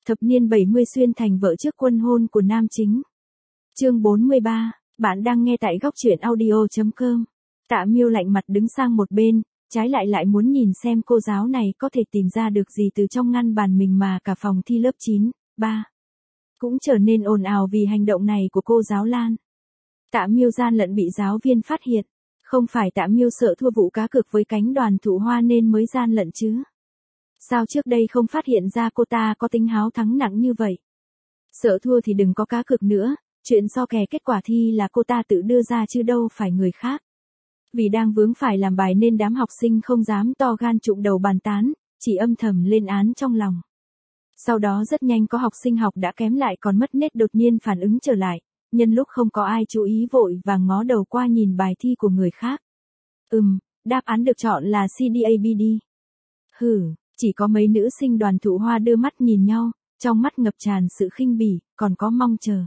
Thập niên 70 xuyên thành vợ trước quân hôn của nam chính. Chương 43, bạn đang nghe tại góc truyện audio.com. Tạ Miêu lạnh mặt đứng sang một bên, trái lại muốn nhìn xem cô giáo này có thể tìm ra được gì từ trong ngăn bàn mình mà cả phòng thi lớp 9, 3. Cũng trở nên ồn ào vì hành động này của cô giáo Lan. Tạ Miêu gian lận bị giáo viên phát hiện. Không phải Tạ Miêu sợ thua vụ cá cược với cánh đoàn Thụ Hoa nên mới gian lận chứ. Sao trước đây không phát hiện ra cô ta có tính háo thắng nặng như vậy? Sợ thua thì đừng có cá cược nữa, chuyện so kè kết quả thi là cô ta tự đưa ra chứ đâu phải người khác. Vì đang vướng phải làm bài nên đám học sinh không dám to gan trụng đầu bàn tán, chỉ âm thầm lên án trong lòng. Sau đó rất nhanh có học sinh học đã kém lại còn mất nết đột nhiên phản ứng trở lại, nhân lúc không có ai chú ý vội và ngó đầu qua nhìn bài thi của người khác. Đáp án được chọn là CDABD. Chỉ có mấy nữ sinh đoàn Thụ Hoa đưa mắt nhìn nhau, trong mắt ngập tràn sự khinh bỉ, còn có mong chờ.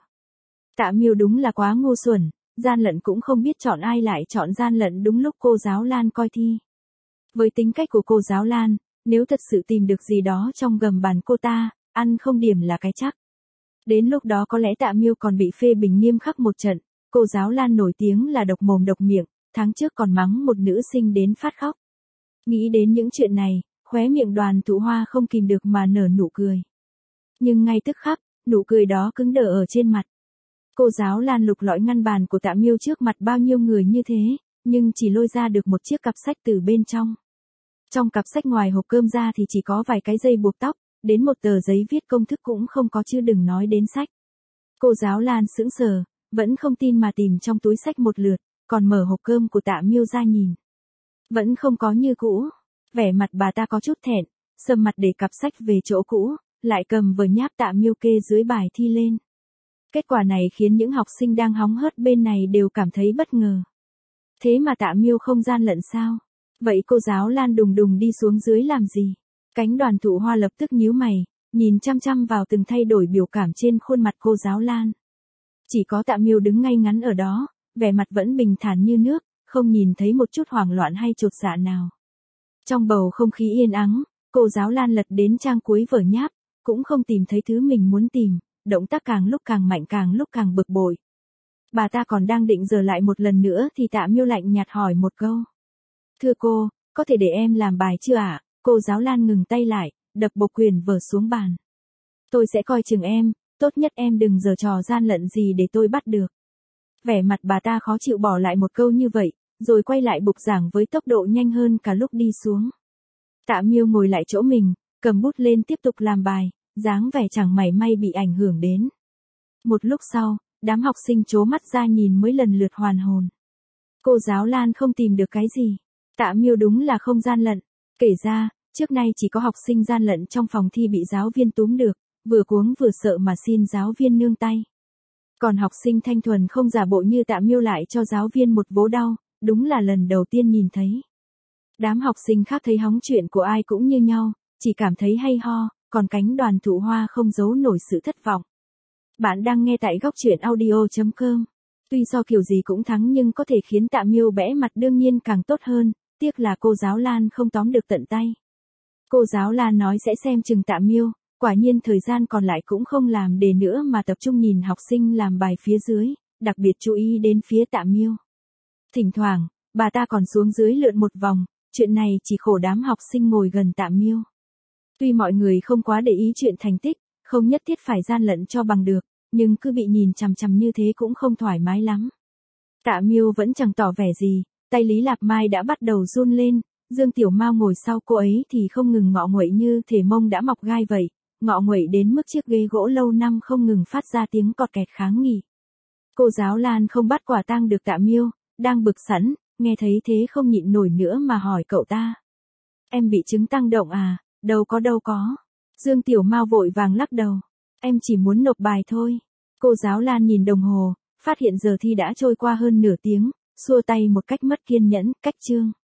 Tạ Miêu đúng là quá ngu xuẩn, gian lận cũng không biết chọn ai lại chọn gian lận đúng lúc cô giáo Lan coi thi. Với tính cách của cô giáo Lan, nếu thật sự tìm được gì đó trong gầm bàn cô ta, ăn không điểm là cái chắc. Đến lúc đó có lẽ Tạ Miêu còn bị phê bình nghiêm khắc một trận, cô giáo Lan nổi tiếng là độc mồm độc miệng, tháng trước còn mắng một nữ sinh đến phát khóc. Nghĩ đến những chuyện này, khóe miệng đoàn Thụ Hoa không kìm được mà nở nụ cười. Nhưng ngay tức khắc, nụ cười đó cứng đờ ở trên mặt. Cô giáo Lan lục lọi ngăn bàn của Tạ Miêu trước mặt bao nhiêu người như thế, nhưng chỉ lôi ra được một chiếc cặp sách từ bên trong. Trong cặp sách ngoài hộp cơm ra thì chỉ có vài cái dây buộc tóc, đến một tờ giấy viết công thức cũng không có chứ đừng nói đến sách. Cô giáo Lan sững sờ, vẫn không tin mà tìm trong túi sách một lượt, còn mở hộp cơm của Tạ Miêu ra nhìn. Vẫn không có như cũ. Vẻ mặt bà ta có chút thẹn, sầm mặt để cặp sách về chỗ cũ, lại cầm vở nháp Tạ Miêu kê dưới bài thi lên. Kết quả này khiến những học sinh đang hóng hớt bên này đều cảm thấy bất ngờ. Thế mà Tạ Miêu không gian lận sao? Vậy cô giáo Lan đùng đùng đi xuống dưới làm gì? Cánh đoàn Thụ Hoa lập tức nhíu mày, nhìn chăm chăm vào từng thay đổi biểu cảm trên khuôn mặt cô giáo Lan. Chỉ có Tạ Miêu đứng ngay ngắn ở đó, vẻ mặt vẫn bình thản như nước, không nhìn thấy một chút hoảng loạn hay chột dạ nào. Trong bầu không khí yên ắng, cô giáo Lan lật đến trang cuối vở nháp, cũng không tìm thấy thứ mình muốn tìm, động tác càng lúc càng mạnh càng lúc càng bực bội. Bà ta còn đang định dở lại một lần nữa thì Tạ Miêu lạnh nhạt hỏi một câu. Thưa cô, có thể để em làm bài chưa ạ? Cô giáo Lan ngừng tay lại, đập bộc quyển vở xuống bàn. Tôi sẽ coi chừng em, tốt nhất em đừng giở trò gian lận gì để tôi bắt được. Vẻ mặt bà ta khó chịu bỏ lại một câu như vậy, rồi quay lại bục giảng với tốc độ nhanh hơn cả lúc đi xuống. Tạ Miêu ngồi lại chỗ mình, cầm bút lên tiếp tục làm bài, dáng vẻ chẳng mảy may bị ảnh hưởng đến. Một lúc sau, đám học sinh trố mắt ra nhìn mới lần lượt hoàn hồn. Cô giáo Lan không tìm được cái gì. Tạ Miêu đúng là không gian lận. Kể ra, trước nay chỉ có học sinh gian lận trong phòng thi bị giáo viên túm được, vừa cuống vừa sợ mà xin giáo viên nương tay. Còn học sinh thanh thuần không giả bộ như Tạ Miêu lại cho giáo viên một vố đau, đúng là lần đầu tiên nhìn thấy. Đám học sinh khác thấy hóng chuyện của ai cũng như nhau, chỉ cảm thấy hay ho, còn cánh đoàn Thụ Hoa không giấu nổi sự thất vọng. Bạn đang nghe tại góc truyện audio.com. Tuy so kiểu gì cũng thắng nhưng có thể khiến Tạ Miêu bẽ mặt đương nhiên càng tốt hơn, tiếc là cô giáo Lan không tóm được tận tay. Cô giáo Lan nói sẽ xem chừng Tạ Miêu, quả nhiên thời gian còn lại cũng không làm đề nữa mà tập trung nhìn học sinh làm bài phía dưới, đặc biệt chú ý đến phía Tạ Miêu. Thỉnh thoảng, bà ta còn xuống dưới lượn một vòng, chuyện này chỉ khổ đám học sinh ngồi gần Tạ Miêu. Tuy mọi người không quá để ý chuyện thành tích, không nhất thiết phải gian lận cho bằng được, nhưng cứ bị nhìn chằm chằm như thế cũng không thoải mái lắm. Tạ Miêu vẫn chẳng tỏ vẻ gì, tay Lý Lạp Mai đã bắt đầu run lên, Dương Tiểu Mao ngồi sau cô ấy thì không ngừng ngọ nguậy như thể mông đã mọc gai vậy, ngọ nguậy đến mức chiếc ghế gỗ lâu năm không ngừng phát ra tiếng cọt kẹt kháng nghị. Cô giáo Lan không bắt quả tang được Tạ Miêu, đang bực sẵn, nghe thấy thế không nhịn nổi nữa mà hỏi cậu ta. Em bị chứng tăng động à? Đâu có. Dương Tiểu Mao vội vàng lắc đầu. Em chỉ muốn nộp bài thôi. Cô giáo Lan nhìn đồng hồ, phát hiện giờ thi đã trôi qua hơn nửa tiếng, xua tay một cách mất kiên nhẫn, cách chương.